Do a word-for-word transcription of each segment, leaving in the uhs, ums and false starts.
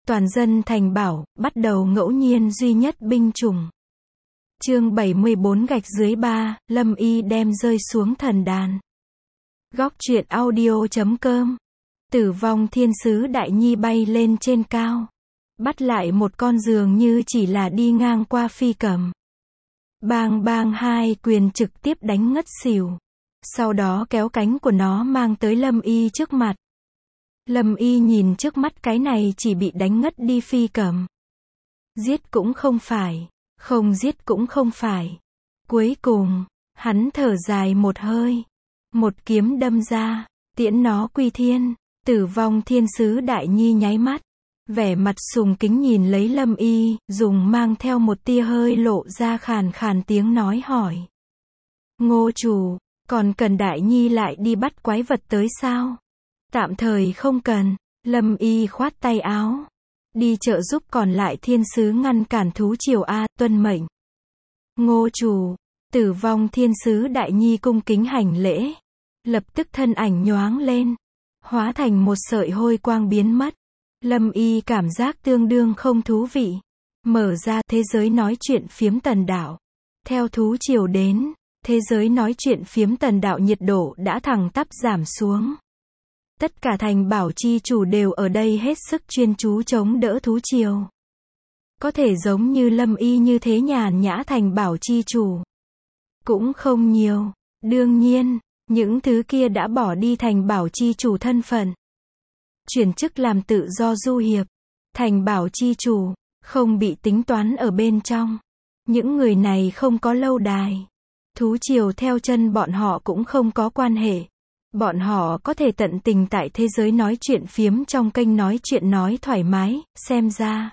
Toàn dân thành bảo, bắt đầu ngẫu nhiên duy nhất binh chủng. Chương bảy mươi bốn gạch dưới ba, Lâm Y đem rơi xuống thần đàn. Góc truyện audio chấm com. Tử vong thiên sứ Đại Nhi bay lên trên cao. Bắt lại một con dường như chỉ là đi ngang qua phi cầm. Bang bang hai quyền trực tiếp đánh ngất xỉu. Sau đó kéo cánh của nó mang tới Lâm Y trước mặt. Lâm Y nhìn trước mắt cái này chỉ bị đánh ngất đi phi cầm. Giết cũng không phải, không giết cũng không phải. Cuối cùng, hắn thở dài một hơi. Một kiếm đâm ra, tiễn nó quy thiên. Tử vong thiên sứ Đại Nhi nháy mắt. Vẻ mặt sùng kính nhìn lấy Lâm Y, dùng mang theo một tia hơi lộ ra khàn khàn tiếng nói hỏi. Ngô chủ, còn cần Đại Nhi lại đi bắt quái vật tới sao? Tạm thời không cần. Lâm Y khoát tay áo. Đi trợ giúp còn lại thiên sứ ngăn cản thú triều A, tuân mệnh. Ngô chủ, tử vong thiên sứ Đại Nhi cung kính hành lễ. Lập tức thân ảnh nhoáng lên. Hóa thành một sợi hôi quang biến mất. Lâm Y cảm giác tương đương không thú vị. Mở ra thế giới nói chuyện phiếm tần đạo. Theo thú triều đến, thế giới nói chuyện phiếm tần đạo nhiệt độ đã thẳng tắp giảm xuống. Tất cả thành bảo chi chủ đều ở đây hết sức chuyên chú chống đỡ thú triều. Có thể giống như Lâm Y như thế nhàn nhã thành bảo chi chủ. Cũng không nhiều. Đương nhiên, những thứ kia đã bỏ đi thành bảo chi chủ thân phận. Chuyển chức làm tự do du hiệp. Thành bảo chi chủ, không bị tính toán ở bên trong. Những người này không có lâu đài. Thú triều theo chân bọn họ cũng không có quan hệ. Bọn họ có thể tận tình tại thế giới nói chuyện phiếm trong kênh nói chuyện nói thoải mái, xem ra.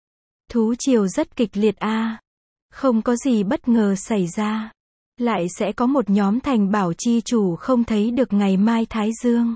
Thú triều rất kịch liệt a. Không có gì bất ngờ xảy ra. Lại sẽ có một nhóm thành bảo chi chủ không thấy được ngày mai Thái Dương.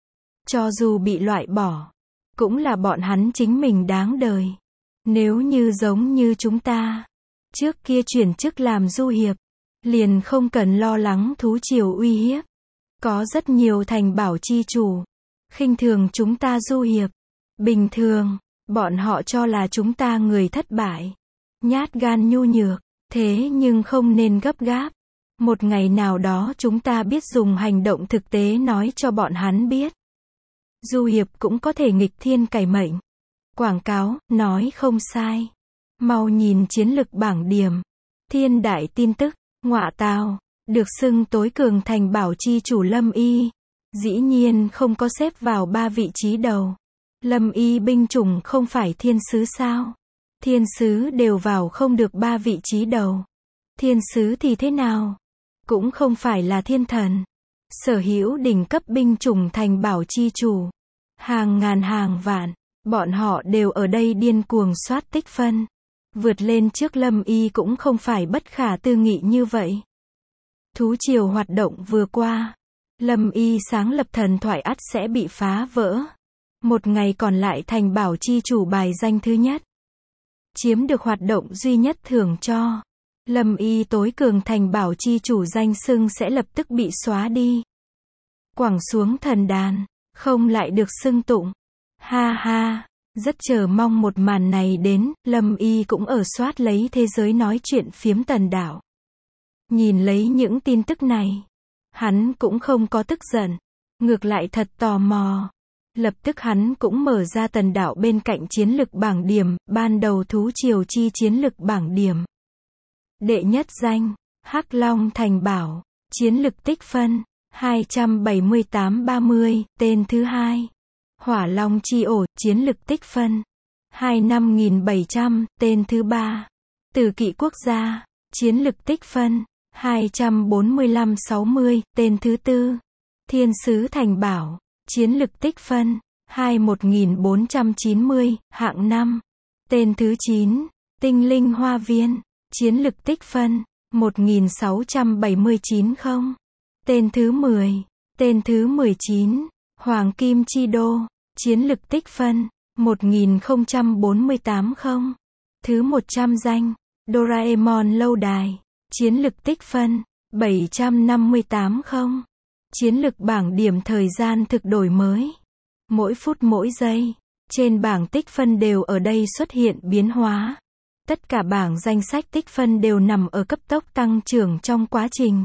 Cho dù bị loại bỏ, cũng là bọn hắn chính mình đáng đời. Nếu như giống như chúng ta, trước kia chuyển chức làm du hiệp, liền không cần lo lắng thú triều uy hiếp. Có rất nhiều thành bảo chi chủ khinh thường chúng ta du hiệp. Bình thường, bọn họ cho là chúng ta người thất bại, nhát gan nhu nhược, thế nhưng không nên gấp gáp. Một ngày nào đó chúng ta biết dùng hành động thực tế nói cho bọn hắn biết. Du hiệp cũng có thể nghịch thiên cải mệnh. Quảng cáo, nói không sai. Mau nhìn chiến lực bảng điểm. Thiên đại tin tức, ngọa tào. Được xưng tối cường thành bảo chi chủ Lâm Y. Dĩ nhiên không có xếp vào ba vị trí đầu. Lâm Y binh chủng không phải thiên sứ sao? Thiên sứ đều vào không được ba vị trí đầu. Thiên sứ thì thế nào? Cũng không phải là thiên thần. Sở hữu đỉnh cấp binh chủng thành bảo chi chủ. Hàng ngàn hàng vạn. Bọn họ đều ở đây điên cuồng soát tích phân. Vượt lên trước Lâm Y cũng không phải bất khả tư nghị như vậy. Thú triều hoạt động vừa qua. Lâm Y sáng lập thần thoại ắt sẽ bị phá vỡ. Một ngày còn lại thành bảo chi chủ bài danh thứ nhất. Chiếm được hoạt động duy nhất thưởng cho. Lâm Y tối cường thành bảo chi chủ danh xưng sẽ lập tức bị xóa đi. Quẳng xuống thần đàn. Không lại được xưng tụng. Ha ha. Rất chờ mong một màn này đến. Lâm Y cũng ở soát lấy thế giới nói chuyện phiếm tần đạo. Nhìn lấy những tin tức này, hắn cũng không có tức giận, ngược lại thật tò mò. Lập tức hắn cũng mở ra tần đạo bên cạnh chiến lực bảng điểm, ban đầu thú triều chi chiến lực bảng điểm. Đệ nhất danh, Hắc Long thành bảo, chiến lực tích phân, hai trăm bảy mươi tám ba mươi, tên thứ hai. Hỏa Long chi ổ, chiến lực tích phân, hai mươi lăm nghìn bảy trăm, tên thứ ba. Tử Kỵ quốc gia, chiến lực tích phân, hai trăm bốn mươi lăm sáu mươi, tên thứ tư. Thiên sứ thành bảo, chiến lực tích phân, hai mươi mốt nghìn bốn trăm chín mươi, hạng năm. Tên thứ chín. Tinh linh hoa viên, chiến lực tích phân, một nghìn sáu trăm bảy mươi chín không. Tên thứ mười. Tên thứ mười chín. Hoàng kim chi đô, chiến lực tích phân, một nghìn không trăm bốn mươi tám không. Thứ một trăm danh. Doraemon lâu đài, chiến lực tích phân, bảy trăm năm mươi tám không. Chiến lực bảng điểm thời gian thực đổi mới. Mỗi phút mỗi giây. Trên bảng tích phân đều ở đây xuất hiện biến hóa. Tất cả bảng danh sách tích phân đều nằm ở cấp tốc tăng trưởng trong quá trình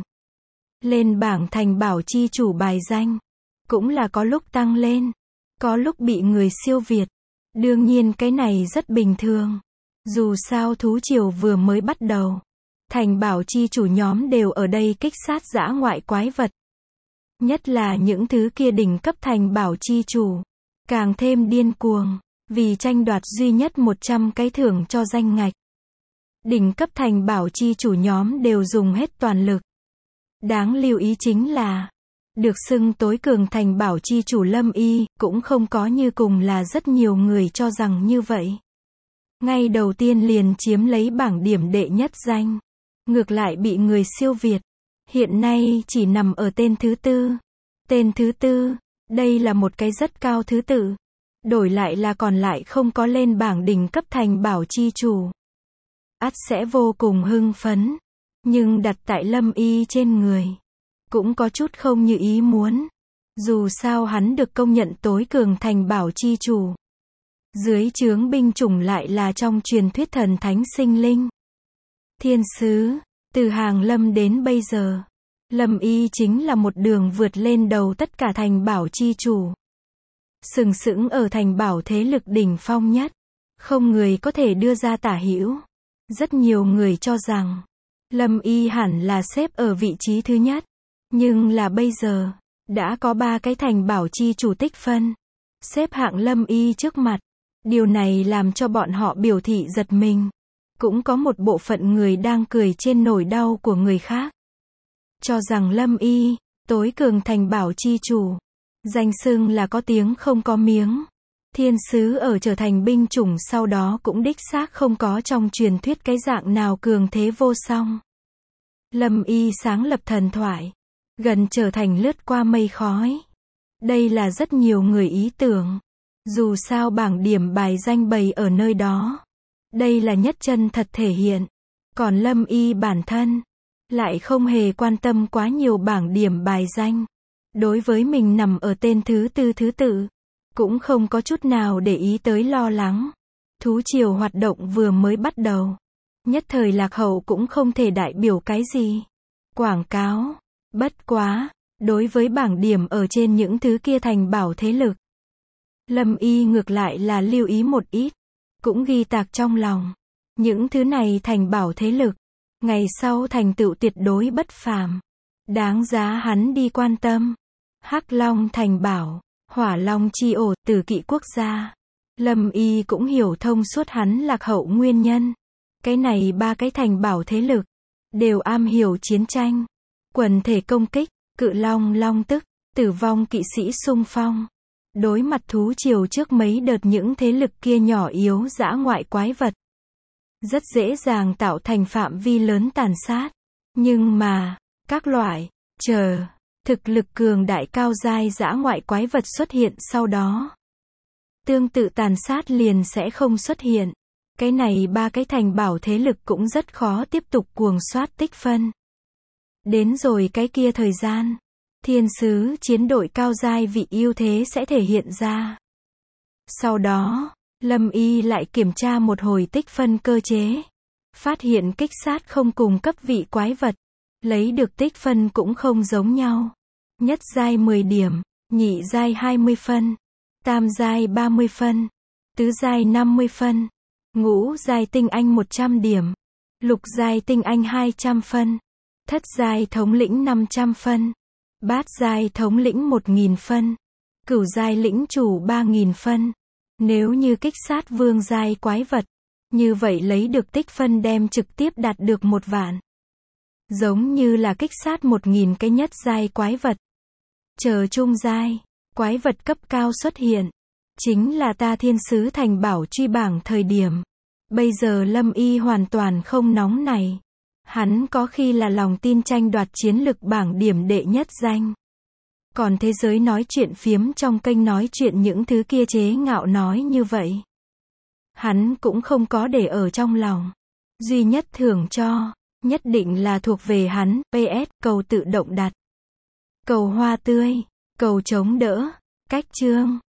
lên bảng thành bảo chi chủ bài danh. Cũng là có lúc tăng lên, có lúc bị người siêu việt. Đương nhiên cái này rất bình thường. Dù sao thú triều vừa mới bắt đầu. Thành bảo chi chủ nhóm đều ở đây kích sát dã ngoại quái vật. Nhất là những thứ kia đỉnh cấp thành bảo chi chủ. Càng thêm điên cuồng. Vì tranh đoạt duy nhất một trăm cái thưởng cho danh ngạch. Đỉnh cấp thành bảo chi chủ nhóm đều dùng hết toàn lực. Đáng lưu ý chính là, được xưng tối cường thành bảo chi chủ Lâm Y, cũng không có như cùng là rất nhiều người cho rằng như vậy. Ngay đầu tiên liền chiếm lấy bảng điểm đệ nhất danh. Ngược lại bị người siêu việt. Hiện nay chỉ nằm ở tên thứ tư. Tên thứ tư, đây là một cái rất cao thứ tự. Đổi lại là còn lại không có lên bảng đỉnh cấp thành bảo chi chủ. Ắt sẽ vô cùng hưng phấn. Nhưng đặt tại Lâm Y trên người. Cũng có chút không như ý muốn. Dù sao hắn được công nhận tối cường thành bảo chi chủ. Dưới trướng binh chủng lại là trong truyền thuyết thần thánh sinh linh. Thiên sứ, từ hàng Lâm đến bây giờ. Lâm Y chính là một đường vượt lên đầu tất cả thành bảo chi chủ. Sừng sững ở thành bảo thế lực đỉnh phong nhất. Không người có thể đưa ra tả hữu. Rất nhiều người cho rằng, Lâm Y hẳn là xếp ở vị trí thứ nhất. Nhưng là bây giờ, đã có ba cái thành bảo chi chủ tích phân. Xếp hạng Lâm Y trước mặt. Điều này làm cho bọn họ biểu thị giật mình. Cũng có một bộ phận người đang cười trên nỗi đau của người khác. Cho rằng Lâm Y, tối cường thành bảo chi chủ. Danh xưng là có tiếng không có miếng. Thiên sứ ở trở thành binh chủng sau đó cũng đích xác không có trong truyền thuyết cái dạng nào cường thế vô song. Lâm Y sáng lập thần thoại. Gần trở thành lướt qua mây khói. Đây là rất nhiều người ý tưởng. Dù sao bảng điểm bài danh bày ở nơi đó. Đây là nhất chân thật thể hiện. Còn Lâm Y bản thân lại không hề quan tâm quá nhiều bảng điểm bài danh. Đối với mình nằm ở tên thứ tư thứ tự. Cũng không có chút nào để ý tới lo lắng. Thú triều hoạt động vừa mới bắt đầu. Nhất thời lạc hậu cũng không thể đại biểu cái gì. Quảng cáo. Bất quá. Đối với bảng điểm ở trên những thứ kia thành bảo thế lực. Lâm Y ngược lại là lưu ý một ít. Cũng ghi tạc trong lòng. Những thứ này thành bảo thế lực. Ngày sau thành tựu tuyệt đối bất phàm. Đáng giá hắn đi quan tâm. Hắc Long thành bảo. Hỏa Long chi ổ, Tử Kỵ quốc gia. Lâm Y cũng hiểu thông suốt hắn lạc hậu nguyên nhân. Cái này ba cái thành bảo thế lực. Đều am hiểu chiến tranh. Quần thể công kích, Cự Long long tức, tử vong kỵ sĩ xung phong. Đối mặt thú triều trước mấy đợt những thế lực kia nhỏ yếu dã ngoại quái vật. Rất dễ dàng tạo thành phạm vi lớn tàn sát. Nhưng mà, các loại, chờ, thực lực cường đại cao giai dã ngoại quái vật xuất hiện sau đó. Tương tự tàn sát liền sẽ không xuất hiện. Cái này ba cái thành bảo thế lực cũng rất khó tiếp tục cuồng soát tích phân. Đến rồi cái kia thời gian. Thiên sứ chiến đội cao giai vị ưu thế sẽ thể hiện ra. Sau đó, Lâm Y lại kiểm tra một hồi tích phân cơ chế. Phát hiện kích sát không cùng cấp vị quái vật. Lấy được tích phân cũng không giống nhau. Nhất giai mười điểm, nhị giai hai mươi phân, tam giai ba mươi phân, tứ giai năm mươi phân, ngũ giai tinh anh một trăm điểm, lục giai tinh anh hai trăm phân, thất giai thống lĩnh năm trăm phân, bát giai thống lĩnh một nghìn phân, cửu giai lĩnh chủ ba nghìn phân. Nếu như kích sát vương giai quái vật, như vậy lấy được tích phân đem trực tiếp đạt được một vạn. Giống như là kích sát một nghìn cái nhất giai quái vật. Chờ trung giai, quái vật cấp cao xuất hiện. Chính là ta thiên sứ thành bảo truy bảng thời điểm. Bây giờ Lâm Y hoàn toàn không nóng này. Hắn có khi là lòng tin tranh đoạt chiến lực bảng điểm đệ nhất danh. Còn thế giới nói chuyện phiếm trong kênh nói chuyện những thứ kia chế ngạo nói như vậy. Hắn cũng không có để ở trong lòng. Duy nhất thưởng cho, nhất định là thuộc về hắn, pê ét, cầu tự động đặt. Cầu hoa tươi, cầu chống đỡ, cách chương.